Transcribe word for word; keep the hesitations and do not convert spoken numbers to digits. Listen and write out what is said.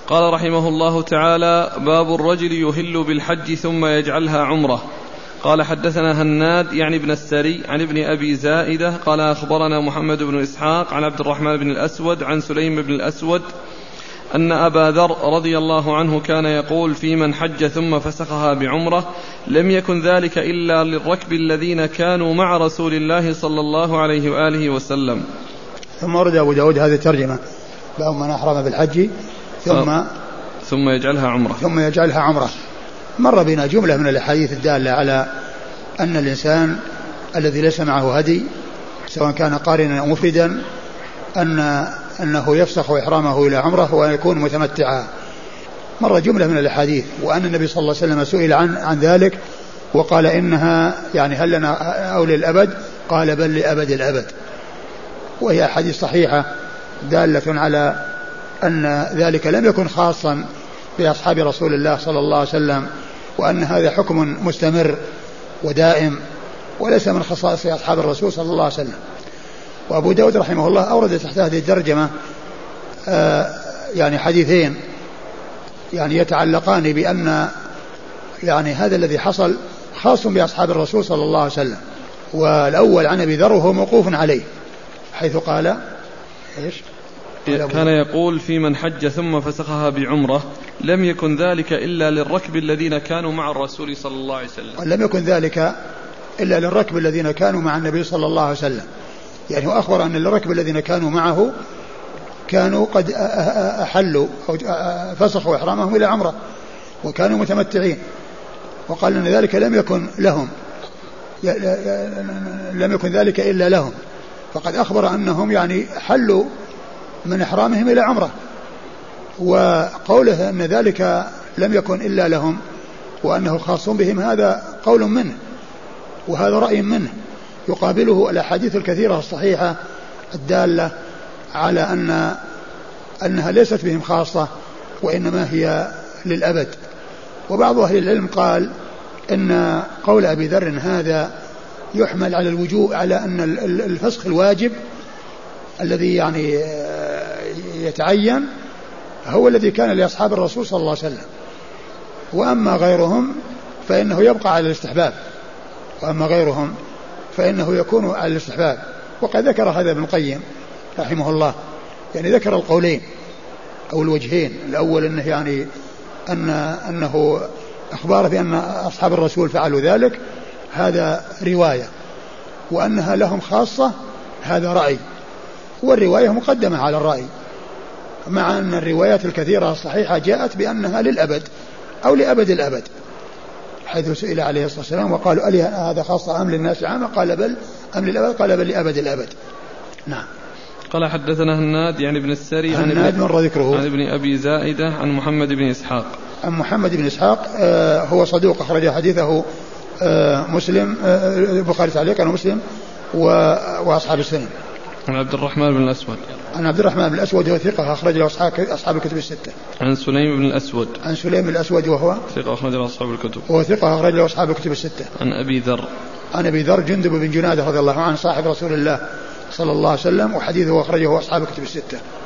قال رحمه الله تعالى: باب الرجل يهل بالحج ثم يجعلها عمرة. قال: حدثنا هناد يعني ابن السري عن ابن أبي زائدة قال: أخبرنا محمد بن إسحاق عن عبد الرحمن بن الأسود عن سليم بن الأسود أن أبا ذر رضي الله عنه كان يقول: في من حج ثم فسخها بعمرة لم يكن ذلك إلا للركب الذين كانوا مع رسول الله صلى الله عليه وآله وسلم. ثم ورد أبو داود هذه الترجمة: باب من أحرم بالحج ثم ثم يجعلها عمرة ثم يجعلها عمرة. مر بنا جملة من الأحاديث الدالة على أن الإنسان الذي ليس معه هدي سواء كان قارنا أو مفردا أن أنه يفسخ إحرامه إلى عمرة ويكون متمتعا. مر جملة من الأحاديث، وأن النبي صلى الله عليه وسلم سئل عن, عن ذلك وقال: إنها يعني هل لنا أو للأبد؟ قال: بل لأبد الأبد. وهي أحاديث صحيحة دالة على أن ذلك لم يكن خاصا بأصحاب رسول الله صلى الله عليه وسلم، وأن هذا حكم مستمر ودائم وليس من خصائص أصحاب الرسول صلى الله عليه وسلم. وأبو داود رحمه الله أورد تحت هذه الترجمة آه يعني حديثين يعني يتعلقان بأن يعني هذا الذي حصل خاص بأصحاب الرسول صلى الله عليه وسلم. والأول عن أبي ذر وهو موقوف عليه حيث قال إيش؟ كان يقول: في من حج ثم فسخها بعمرة لم يكن ذلك إلا للركب الذين كانوا مع الرسول صلى الله عليه وسلم. لم يكن ذلك إلا للركب الذين كانوا مع النبي صلى الله عليه وسلم. يعني هو أخبر أن الركب الذين كانوا معه كانوا قد أحلوا أو فسخوا إحرامهم إلى عمرة وكانوا متمتعين، وقال أن ذلك لم يكن لهم لم يكن ذلك إلا لهم، فقد أخبر أنهم يعني حلوا من إحرامهم إلى عمرة. وقوله أن ذلك لم يكن إلا لهم وأنه خاص بهم هذا قول منه وهذا رأي منه، يقابله الأحاديث الكثيرة الصحيحة الدالة على أن أنها ليست بهم خاصة وإنما هي للأبد. وبعض أهل العلم قال إن قول أبي ذر هذا يحمل على الوجوب، على أن الفسخ الواجب الذي يعني يتعين هو الذي كان لأصحاب الرسول صلى الله عليه وسلم، وأما غيرهم فإنه يبقى على الاستحباب وأما غيرهم فإنه يكون على الاستحباب. وقد ذكر هذا ابن القيم رحمه الله، يعني ذكر القولين أو الوجهين. الأول أنه يعني أن أنه أخبار بأن أصحاب الرسول فعلوا ذلك هذا رواية، وأنها لهم خاصة هذا رأي، والرواية مقدمة على الرأي، مع أن الروايات الكثيرة الصحيحة جاءت بأنها للأبد أو لأبد الأبد، حيث سئل عليه الصلاة والسلام وقالوا: ألي هذا خاصة أم للناس عامة؟ قال: بل أم للأبد؟ قال: بل لأبد الأبد. نعم. قال: حدثنا هناد يعني ابن السري عن هناد من ذكره عن ابن أبي زائدة عن محمد بن إسحاق عن محمد بن إسحاق آه هو صدوق أخرج حديثه آه مسلم آه البخاري تعليقا ومسلم وأصحاب السنن. عن عبد الرحمن بن الأسود عن عبد الرحمن بن الأسود هو ثقة أخرج له أصحاب الكتب الستة. عن سليم بن الأسود عن سليم بن الأسود وهو ثقة أخرج له أصحاب الكتب وهو ثقة أخرج له أصحاب الكتب الستة. عن أبي ذر عن أبي ذر جندب بن جنادة رضي الله عنه صاحب رسول الله صلى الله عليه وسلم، وحديثه أخرجه أصحاب الكتب الستة.